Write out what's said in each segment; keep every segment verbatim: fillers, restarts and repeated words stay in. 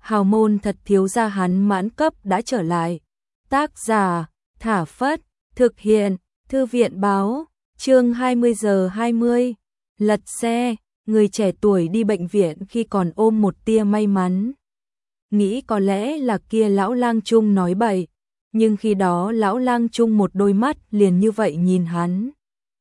hào môn thật thiếu gia hắn mãn cấp đã trở lại. Tác giả, Thả Phất, thực hiện, Thư viện báo, chương hai mươi giờ hai mươi, lật xe, người trẻ tuổi đi bệnh viện khi còn ôm một tia may mắn. Nghĩ có lẽ là kia lão lang trung nói bậy, nhưng khi đó lão lang trung một đôi mắt liền như vậy nhìn hắn.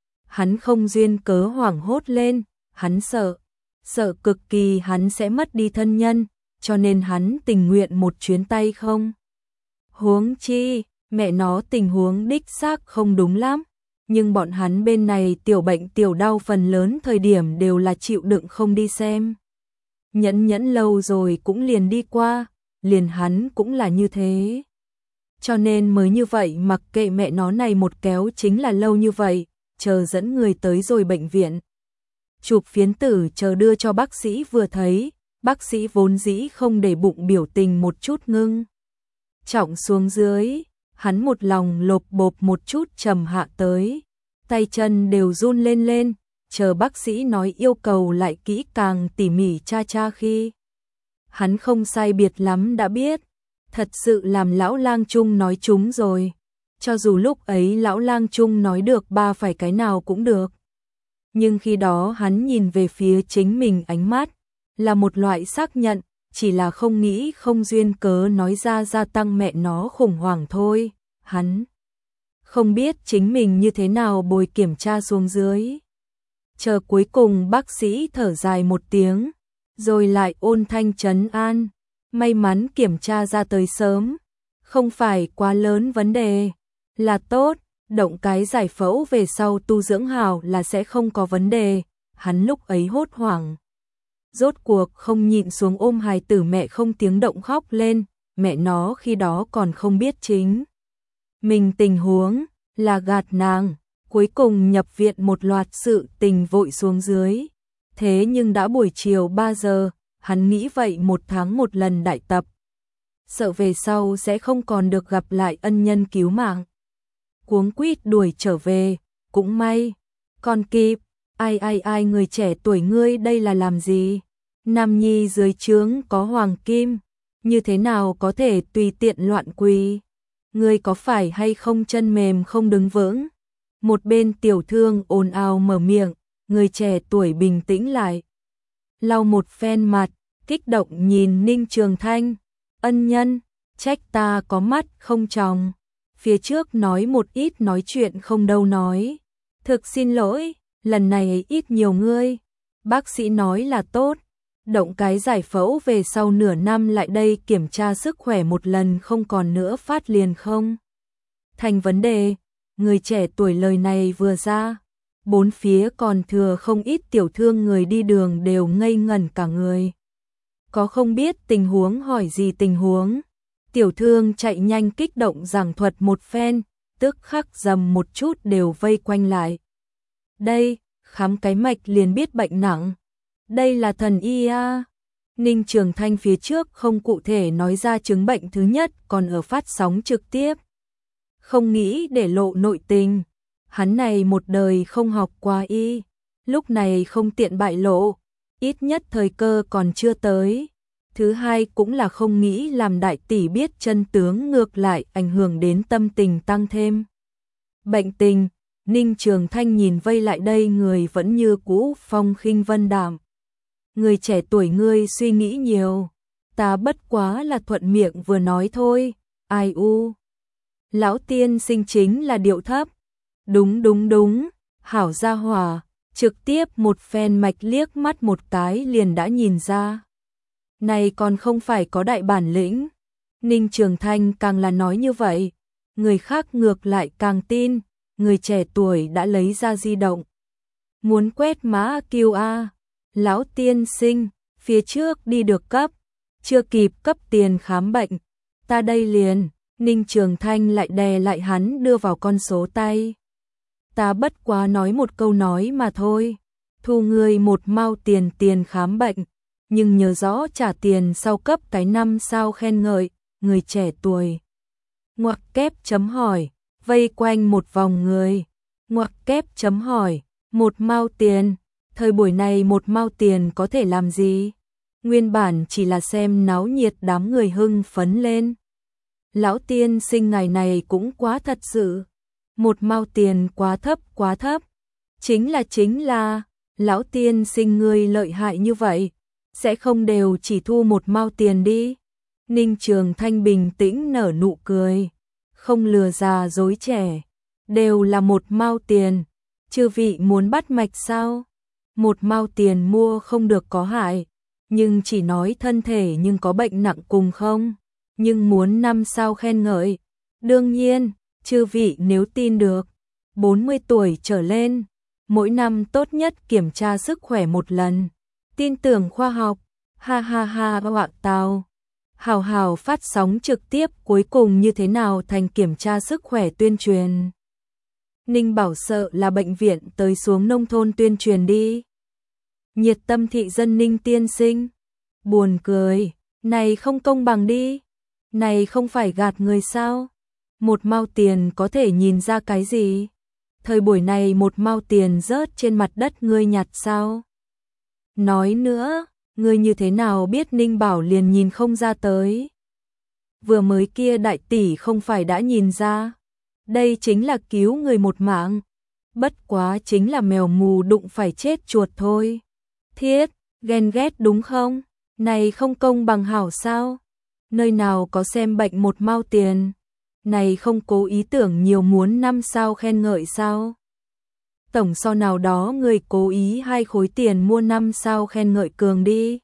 Hắn không duyên cớ hoảng hốt lên, hắn sợ, sợ cực kỳ hắn sẽ mất đi thân nhân, cho nên hắn tình nguyện một chuyến tay không. Huống chi, mẹ nó tình huống đích xác không đúng lắm, nhưng bọn hắn bên này tiểu bệnh tiểu đau phần lớn thời điểm đều là chịu đựng không đi xem. Nhẫn nhẫn lâu rồi cũng liền đi qua, liền hắn cũng là như thế. Cho nên mới như vậy mặc kệ mẹ nó này một kéo chính là lâu như vậy, chờ dẫn người tới rồi bệnh viện. Chụp phiến tử chờ đưa cho bác sĩ vừa thấy, bác sĩ vốn dĩ không để bụng biểu tình một chút ngưng. Trọng xuống dưới, hắn một lòng lộp bộp một chút trầm hạ tới, tay chân đều run lên lên, chờ bác sĩ nói yêu cầu lại kỹ càng tỉ mỉ cha cha khi. Hắn không sai biệt lắm đã biết, thật sự làm lão lang trung nói chúng rồi, cho dù lúc ấy lão lang trung nói được ba phải cái nào cũng được. Nhưng khi đó hắn nhìn về phía chính mình ánh mắt, là một loại xác nhận, chỉ là không nghĩ không duyên cớ nói ra gia tăng mẹ nó khủng hoảng thôi, hắn không biết chính mình như thế nào bồi kiểm tra xuống dưới. Chờ cuối cùng bác sĩ thở dài một tiếng, rồi lại ôn thanh trấn an, may mắn kiểm tra ra tới sớm, không phải quá lớn vấn đề, là tốt, động cái giải phẫu về sau tu dưỡng hào là sẽ không có vấn đề, hắn lúc ấy hốt hoảng. Rốt cuộc không nhịn xuống ôm hài tử mẹ không tiếng động khóc lên, mẹ nó khi đó còn không biết chính mình tình huống, là gạt nàng, cuối cùng nhập viện một loạt sự tình vội xuống dưới. Thế nhưng đã buổi chiều ba giờ, hắn nghĩ vậy một tháng một lần đại tập. Sợ về sau sẽ không còn được gặp lại ân nhân cứu mạng. Cuống quýt đuổi trở về, cũng may, còn kịp, ai ai ai người trẻ tuổi ngươi đây là làm gì? Nam nhi dưới trướng có hoàng kim, như thế nào có thể tùy tiện loạn quỳ? Ngươi có phải hay không chân mềm không đứng vững? Một bên tiểu thương ồn ào mở miệng, người trẻ tuổi bình tĩnh lại. Lau một phen mặt, kích động nhìn Ninh Trường Thanh, ân nhân, trách ta có mắt không tròng. Phía trước nói một ít nói chuyện không đâu nói. Thực xin lỗi, lần này ít nhiều ngươi. Bác sĩ nói là tốt, động cái giải phẫu về sau nửa năm lại đây kiểm tra sức khỏe một lần không còn nữa phát liền không. Thành vấn đề, người trẻ tuổi lời này vừa ra, bốn phía còn thừa không ít tiểu thương người đi đường đều ngây ngẩn cả người. Có không biết tình huống hỏi gì tình huống, tiểu thương chạy nhanh kích động giảng thuật một phen, tức khắc dầm một chút đều vây quanh lại. Đây, khám cái mạch liền biết bệnh nặng. Đây là thần y a. Ninh Trường Thanh phía trước không cụ thể nói ra chứng bệnh thứ nhất còn ở phát sóng trực tiếp. Không nghĩ để lộ nội tình. Hắn này một đời không học qua y, lúc này không tiện bại lộ, ít nhất thời cơ còn chưa tới. Thứ hai cũng là không nghĩ làm đại tỷ biết chân tướng ngược lại ảnh hưởng đến tâm tình tăng thêm. Bệnh tình, Ninh Trường Thanh nhìn vây lại đây người vẫn như cũ phong khinh vân đạm. Người trẻ tuổi ngươi suy nghĩ nhiều, ta bất quá là thuận miệng vừa nói thôi, ai u. Lão tiên sinh chính là điệu thấp. Đúng đúng đúng, hảo gia hòa, trực tiếp một phen mạch liếc mắt một cái liền đã nhìn ra. Này còn không phải có đại bản lĩnh. Ninh Trường Thanh càng là nói như vậy, người khác ngược lại càng tin, người trẻ tuổi đã lấy ra di động. Muốn quét mã kiu a, lão tiên sinh, phía trước đi được cấp, chưa kịp cấp tiền khám bệnh, ta đây liền, Ninh Trường Thanh lại đè lại hắn đưa vào con số tay. Ta bất quá nói một câu nói mà thôi, thu ngươi một mao tiền tiền khám bệnh, nhưng nhớ rõ trả tiền sau cấp cái năm sao khen ngợi, người trẻ tuổi. Ngoặc kép chấm hỏi, vây quanh một vòng người, ngoặc kép chấm hỏi, một mao tiền, thời buổi này một mao tiền có thể làm gì? nguyên bản chỉ là xem náo nhiệt đám người hưng phấn lên. Lão tiên sinh ngày này cũng quá thật sự, một mao tiền quá thấp quá thấp. Chính là chính là, lão tiên sinh ngươi lợi hại như vậy, sẽ không đều chỉ thu một mao tiền đi. Ninh Trường Thanh bình tĩnh nở nụ cười, không lừa già dối trẻ, đều là một mao tiền, chư vị muốn bắt mạch sao? Một mao tiền mua không được có hại, nhưng chỉ nói thân thể nhưng có bệnh nặng cùng không, nhưng muốn năm sao khen ngợi. Đương nhiên, chư vị nếu tin được, bốn mươi tuổi trở lên, mỗi năm tốt nhất kiểm tra sức khỏe một lần, tin tưởng khoa học, ha ha ha họa tào. Hào hào phát sóng trực tiếp cuối cùng như thế nào thành kiểm tra sức khỏe tuyên truyền. Ninh Bảo sợ là bệnh viện tới xuống nông thôn tuyên truyền đi. Nhiệt tâm thị dân Ninh tiên sinh. Buồn cười, này không công bằng đi. Này không phải gạt người sao? Một mao tiền có thể nhìn ra cái gì? Thời buổi này một mao tiền rớt trên mặt đất ngươi nhặt sao? Nói nữa, ngươi như thế nào biết Ninh Bảo liền nhìn không ra tới? Vừa mới kia đại tỷ không phải đã nhìn ra? Đây chính là cứu người một mạng. Bất quá chính là mèo mù đụng phải chết chuột thôi. Thiết, ghen ghét đúng không? Này không công bằng hảo sao? Nơi nào có xem bệnh một mao tiền? Này không cố ý tưởng nhiều muốn năm sao khen ngợi sao? Tổng so nào đó người cố ý hai khối tiền mua năm sao khen ngợi cường đi.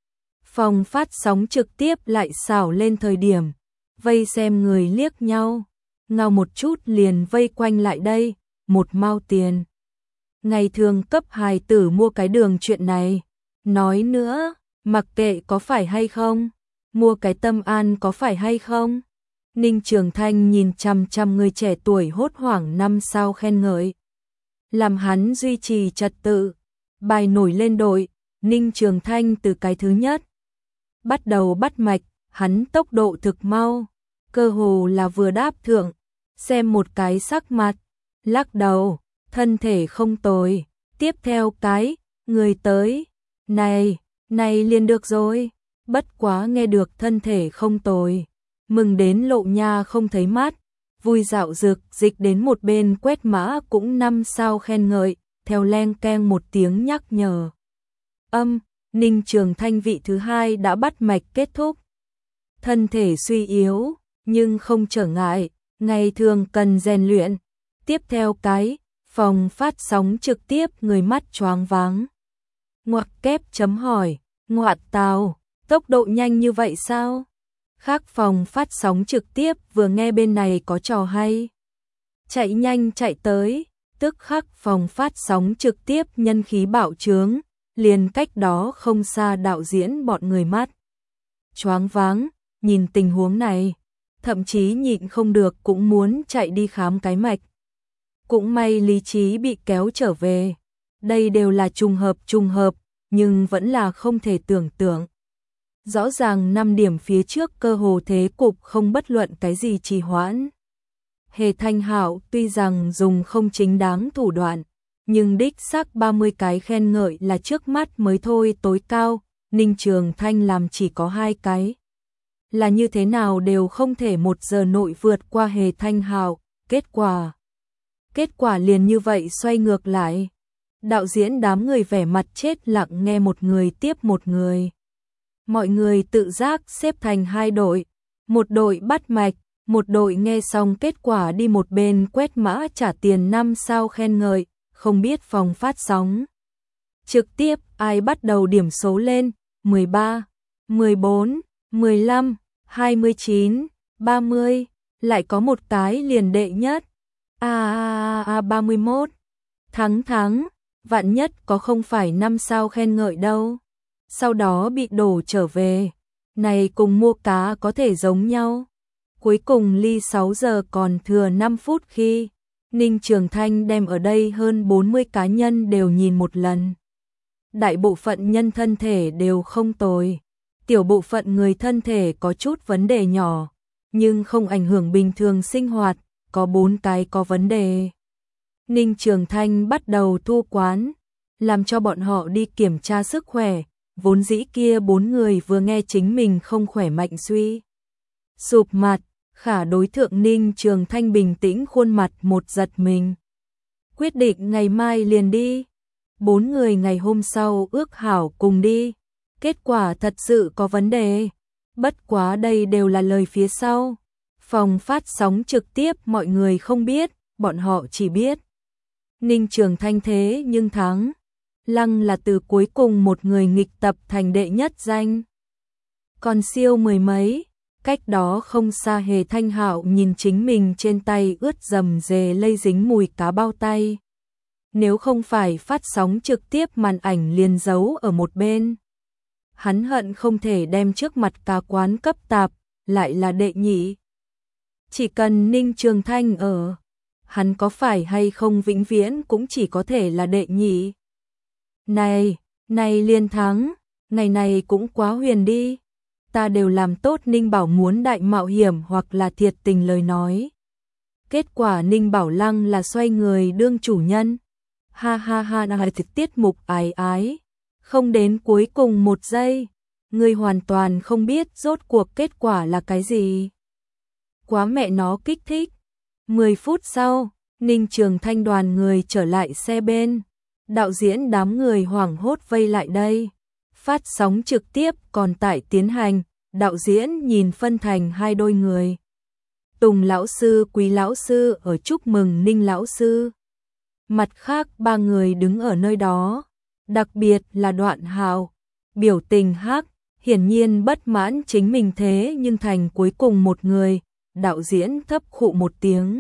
Phòng phát sóng trực tiếp lại xảo lên thời điểm, vây xem người liếc nhau, ngao một chút liền vây quanh lại đây, một mao tiền. Ngày thường cấp hài tử mua cái đường chuyện này, nói nữa, mặc kệ có phải hay không, mua cái tâm an có phải hay không. Ninh Trường Thanh nhìn chăm chăm người trẻ tuổi hốt hoảng năm sao khen ngợi, làm hắn duy trì trật tự. Bài nổi lên đội, Ninh Trường Thanh từ cái thứ nhất bắt đầu bắt mạch, hắn tốc độ thực mau, cơ hồ là vừa đáp thượng, xem một cái sắc mặt, lắc đầu, thân thể không tồi, tiếp theo cái, người tới, này, này liền được rồi, bất quá nghe được thân thể không tồi, mừng đến lộ nha không thấy mát, vui dạo dực dịch đến một bên quét mã cũng năm sao khen ngợi, theo leng keng một tiếng nhắc nhở. Âm, Ninh Trường Thanh vị thứ hai đã bắt mạch kết thúc. Thân thể suy yếu, nhưng không trở ngại, ngày thường cần rèn luyện. Tiếp theo cái, phòng phát sóng trực tiếp người mắt choáng váng. Ngoặc kép chấm hỏi, ngoạt tào, tốc độ nhanh như vậy sao? Khác phòng phát sóng trực tiếp vừa nghe bên này có trò hay. Chạy nhanh chạy tới, tức khắc phòng phát sóng trực tiếp nhân khí bạo trướng, liền cách đó không xa đạo diễn bọn người mắt. Choáng váng, nhìn tình huống này, thậm chí nhịn không được cũng muốn chạy đi khám cái mạch. Cũng may lý trí bị kéo trở về, đây đều là trùng hợp trùng hợp, nhưng vẫn là không thể tưởng tượng. Rõ ràng năm điểm phía trước cơ hồ thế cục không bất luận cái gì trì hoãn. Hề Thanh Hạo tuy rằng dùng không chính đáng thủ đoạn, nhưng đích xác ba mươi cái khen ngợi là trước mắt mới thôi tối cao, Ninh Trường Thanh làm chỉ có hai cái. Là như thế nào đều không thể một giờ nội vượt qua Hề Thanh Hạo, kết quả. Kết quả liền như vậy xoay ngược lại. Đạo diễn đám người vẻ mặt chết lặng nghe một người tiếp một người. Mọi người tự giác xếp thành hai đội, một đội bắt mạch, một đội nghe xong kết quả đi một bên quét mã trả tiền năm sao khen ngợi, không biết phòng phát sóng. Trực tiếp ai bắt đầu điểm số lên, mười ba, mười bốn, mười lăm, hai mươi chín, ba mươi, lại có một cái liền đệ nhất. A a a ba mươi mốt, thắng thắng, vạn nhất có không phải năm sao khen ngợi đâu. Sau đó bị đổ trở về, này cùng mua cá có thể giống nhau. Cuối cùng ly sáu giờ còn thừa năm phút khi Ninh Trường Thanh đem ở đây hơn bốn mươi cá nhân đều nhìn một lần. Đại bộ phận nhân thân thể đều không tồi, tiểu bộ phận người thân thể có chút vấn đề nhỏ, nhưng không ảnh hưởng bình thường sinh hoạt, có bốn cái có vấn đề. Ninh Trường Thanh bắt đầu thu quán, làm cho bọn họ đi kiểm tra sức khỏe, vốn dĩ kia bốn người vừa nghe chính mình không khỏe mạnh suy sụp mặt, khả đối thượng Ninh Trường Thanh bình tĩnh khuôn mặt một giật mình. Quyết định ngày mai liền đi. Bốn người ngày hôm sau ước hảo cùng đi. Kết quả thật sự có vấn đề. Bất quá đây đều là lời phía sau. Phòng phát sóng trực tiếp mọi người không biết, bọn họ chỉ biết. Ninh Trường Thanh thế nhưng thắng. Lăng là từ cuối cùng một người nghịch tập thành đệ nhất danh. Còn siêu mười mấy, cách đó không xa Hề Thanh Hạo nhìn chính mình trên tay ướt dầm dề lây dính mùi cá bao tay. Nếu không phải phát sóng trực tiếp màn ảnh liền giấu ở một bên. Hắn hận không thể đem trước mặt cả quán cấp tạp, lại là đệ nhị. Chỉ cần Ninh Trường Thanh ở, hắn có phải hay không vĩnh viễn cũng chỉ có thể là đệ nhị. Này, này liên thắng, ngày này cũng quá huyền đi. Ta đều làm tốt Ninh Bảo muốn đại mạo hiểm hoặc là thiệt tình lời nói. Kết quả Ninh Bảo Lăng là xoay người đương chủ nhân. Ha ha ha là tiết mục ái ái. Không đến cuối cùng một giây, người hoàn toàn không biết rốt cuộc kết quả là cái gì. Quá mẹ nó kích thích. mười phút sau, Ninh Trường Thanh đoàn người trở lại xe bên. Đạo diễn đám người hoảng hốt vây lại đây. Phát sóng trực tiếp còn tại tiến hành, đạo diễn nhìn phân thành hai đôi người. Tùng lão sư, Quý lão sư ở chúc mừng Ninh lão sư. Mặt khác ba người đứng ở nơi đó, đặc biệt là Đoạn Hạo, biểu tình hắc, hiển nhiên bất mãn chính mình thế nhưng thành cuối cùng một người, đạo diễn thấp khụ một tiếng.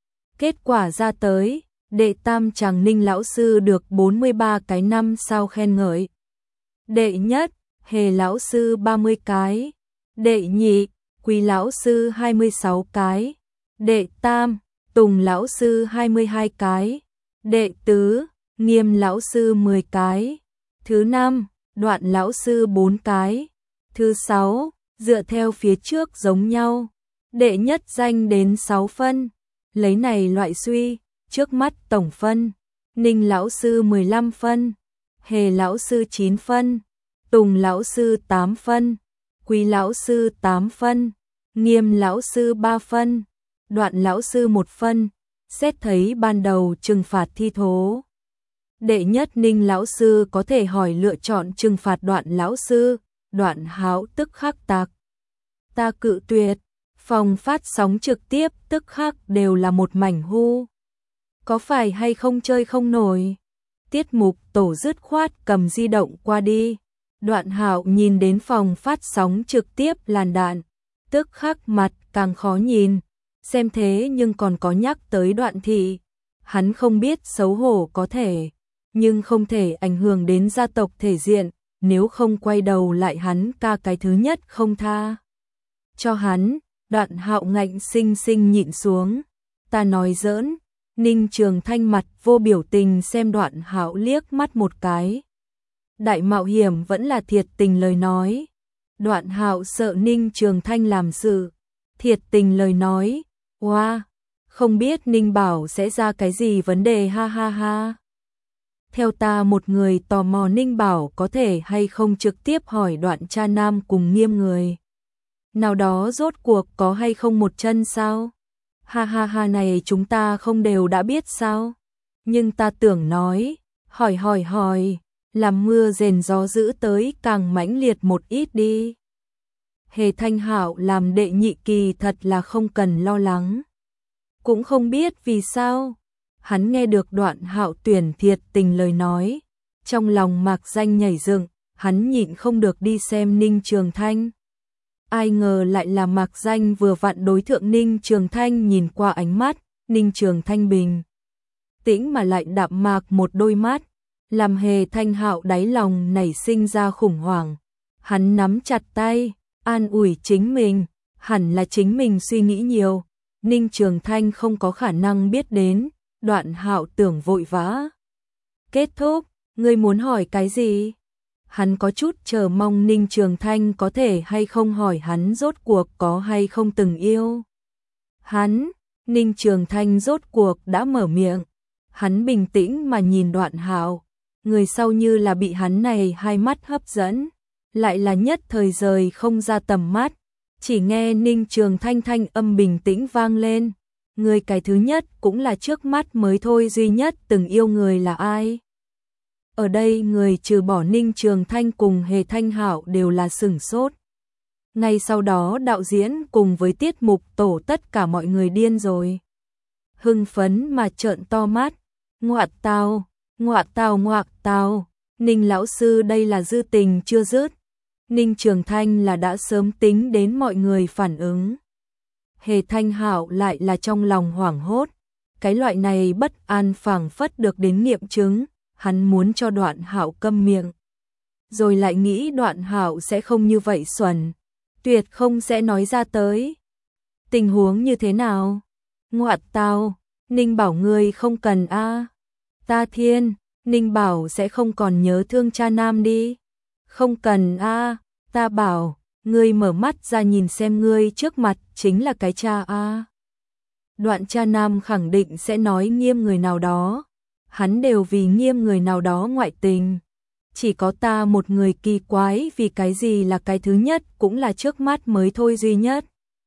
Kết quả ra tới, đệ tam chàng Ninh lão sư được bốn mươi ba cái năm sao khen ngợi. Đệ nhất, Hề lão sư ba mươi cái. Đệ nhị, Quý lão sư hai mươi sáu cái. Đệ tam, Tùng lão sư hai mươi hai cái. Đệ tứ, Nghiêm lão sư mười cái. Thứ năm, Đoạn lão sư bốn cái. Thứ sáu, dựa theo phía trước giống nhau. Đệ nhất danh đến sáu phân. Lấy này loại suy, trước mắt tổng phân. Ninh lão sư mười lăm phân. Hề lão sư chín phân. Tùng lão sư tám phân. Quý lão sư tám phân. Nghiêm lão sư ba phân. Đoạn lão sư một phân. Xét thấy ban đầu trừng phạt thi thố. Đệ nhất Ninh lão sư có thể hỏi lựa chọn trừng phạt Đoạn lão sư. Đoạn Hạo tức khắc tạc. Ta cự tuyệt. Phòng phát sóng trực tiếp tức khắc đều là một mảnh hu. Có phải hay không chơi không nổi? Tiết mục tổ dứt khoát cầm di động qua đi. Đoạn Hạo nhìn đến phòng phát sóng trực tiếp làn đạn, tức khắc mặt càng khó nhìn, xem thế nhưng còn có nhắc tới Đoạn thị. Hắn không biết xấu hổ có thể, nhưng không thể ảnh hưởng đến gia tộc thể diện, nếu không quay đầu lại hắn ca cái thứ nhất không tha. Cho hắn, Đoạn Hạo ngạnh sinh sinh nhịn xuống. Ta nói giỡn. Ninh Trường Thanh mặt vô biểu tình xem Đoạn Hạo liếc mắt một cái. Đại mạo hiểm vẫn là thiệt tình lời nói. Đoạn Hạo sợ Ninh Trường Thanh làm sự. Thiệt tình lời nói. Wow, không biết Ninh Bảo sẽ ra cái gì vấn đề ha ha ha. Theo ta một người tò mò Ninh Bảo có thể hay không trực tiếp hỏi Đoạn cha nam cùng Nghiêm người. Nào đó rốt cuộc có hay không một chân sao? Ha ha ha này chúng ta không đều đã biết sao? Nhưng ta tưởng nói, hỏi hỏi hỏi, làm mưa rền gió dữ tới càng mãnh liệt một ít đi. Hề Thanh Hạo làm đệ nhị kỳ thật là không cần lo lắng. Cũng không biết vì sao, hắn nghe được Đoạn Hạo tuyển thiệt tình lời nói. Trong lòng mạc danh nhảy dựng, hắn nhịn không được đi xem Ninh Trường Thanh. Ai ngờ lại là mạc danh vừa vặn đối thượng Ninh Trường Thanh nhìn qua ánh mắt, Ninh Trường Thanh bình tĩnh mà lại đạm mạc một đôi mắt, làm Hề Thanh Hạo đáy lòng nảy sinh ra khủng hoảng. Hắn nắm chặt tay, an ủi chính mình, hẳn là chính mình suy nghĩ nhiều, Ninh Trường Thanh không có khả năng biết đến, Đoạn Hạo tưởng vội vã. Kết thúc, ngươi muốn hỏi cái gì? Hắn có chút chờ mong Ninh Trường Thanh có thể hay không hỏi hắn rốt cuộc có hay không từng yêu. Hắn, Ninh Trường Thanh rốt cuộc đã mở miệng. Hắn bình tĩnh mà nhìn Đoạn Hạo, người sau như là bị hắn này hai mắt hấp dẫn, lại là nhất thời rời không ra tầm mắt, chỉ nghe Ninh Trường Thanh thanh âm bình tĩnh vang lên, người cái thứ nhất cũng là trước mắt mới thôi duy nhất từng yêu người là ai? Ở đây người trừ bỏ Ninh Trường Thanh cùng Hề Thanh Hạo đều là sửng sốt. Ngay sau đó đạo diễn cùng với tiết mục tổ tất cả mọi người điên rồi. Hưng phấn mà trợn to mắt, ngoạ tào, ngoạ tào ngoạ tào, Ninh lão sư đây là dư tình chưa dứt. Ninh Trường Thanh là đã sớm tính đến mọi người phản ứng. Hề Thanh Hạo lại là trong lòng hoảng hốt, cái loại này bất an phảng phất được đến nghiệm chứng, hắn muốn cho Đoạn Hạo câm miệng. Rồi lại nghĩ Đoạn Hạo sẽ không như vậy xuẩn, tuyệt không sẽ nói ra tới. Tình huống như thế nào? Ngoạ tào, Ninh bảo ngươi không cần a. À. Ta thiên, Ninh bảo sẽ không còn nhớ thương cha nam đi. Không cần a, à. Ta bảo, ngươi mở mắt ra nhìn xem ngươi trước mặt chính là cái cha a. À. Đoạn cha nam khẳng định sẽ nói nghiêm người nào đó. Hắn đều vì nghiêm người nào đó ngoại tình. Chỉ có ta một người kỳ quái vì cái gì là cái thứ nhất cũng là trước mắt mới thôi duy nhất.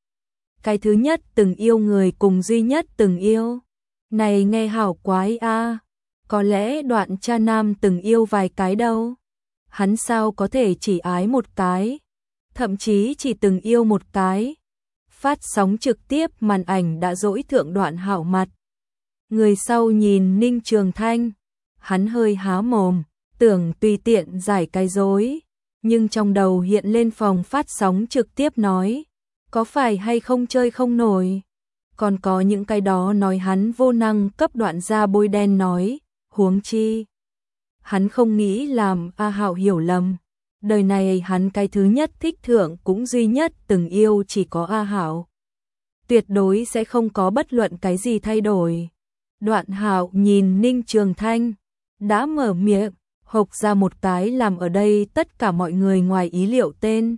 Cái thứ nhất từng yêu người cùng duy nhất từng yêu. Này nghe hảo quái a. À. Có lẽ Đoạn cha nam từng yêu vài cái đâu. Hắn sao có thể chỉ ái một cái, thậm chí chỉ từng yêu một cái. Phát sóng trực tiếp màn ảnh đã dỗi thượng Đoạn Hạo mặt. Người sau nhìn Ninh Trường Thanh, hắn hơi há mồm, tưởng tùy tiện giải cái dối, nhưng trong đầu hiện lên phòng phát sóng trực tiếp nói, có phải hay không chơi không nổi. Còn có những cái đó nói hắn vô năng cấp Đoạn ra bôi đen nói, huống chi. Hắn không nghĩ làm A Hạo hiểu lầm, đời này hắn cái thứ nhất thích thượng cũng duy nhất từng yêu chỉ có A Hạo. Tuyệt đối sẽ không có bất luận cái gì thay đổi. Đoạn Hạo nhìn Ninh Trường Thanh, đã mở miệng, hộc ra một cái làm ở đây tất cả mọi người ngoài ý liệu tên.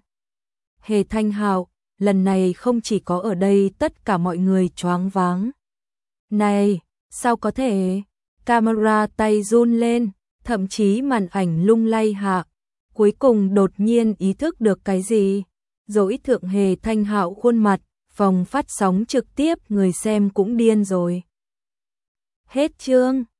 Hề Thanh Hạo, lần này không chỉ có ở đây tất cả mọi người choáng váng. Này, sao có thể? Camera tay run lên, thậm chí màn ảnh lung lay hạ. Cuối cùng đột nhiên ý thức được cái gì? Dỗi thượng Hề Thanh Hạo khuôn mặt, phòng phát sóng trực tiếp người xem cũng điên rồi. Hết chương.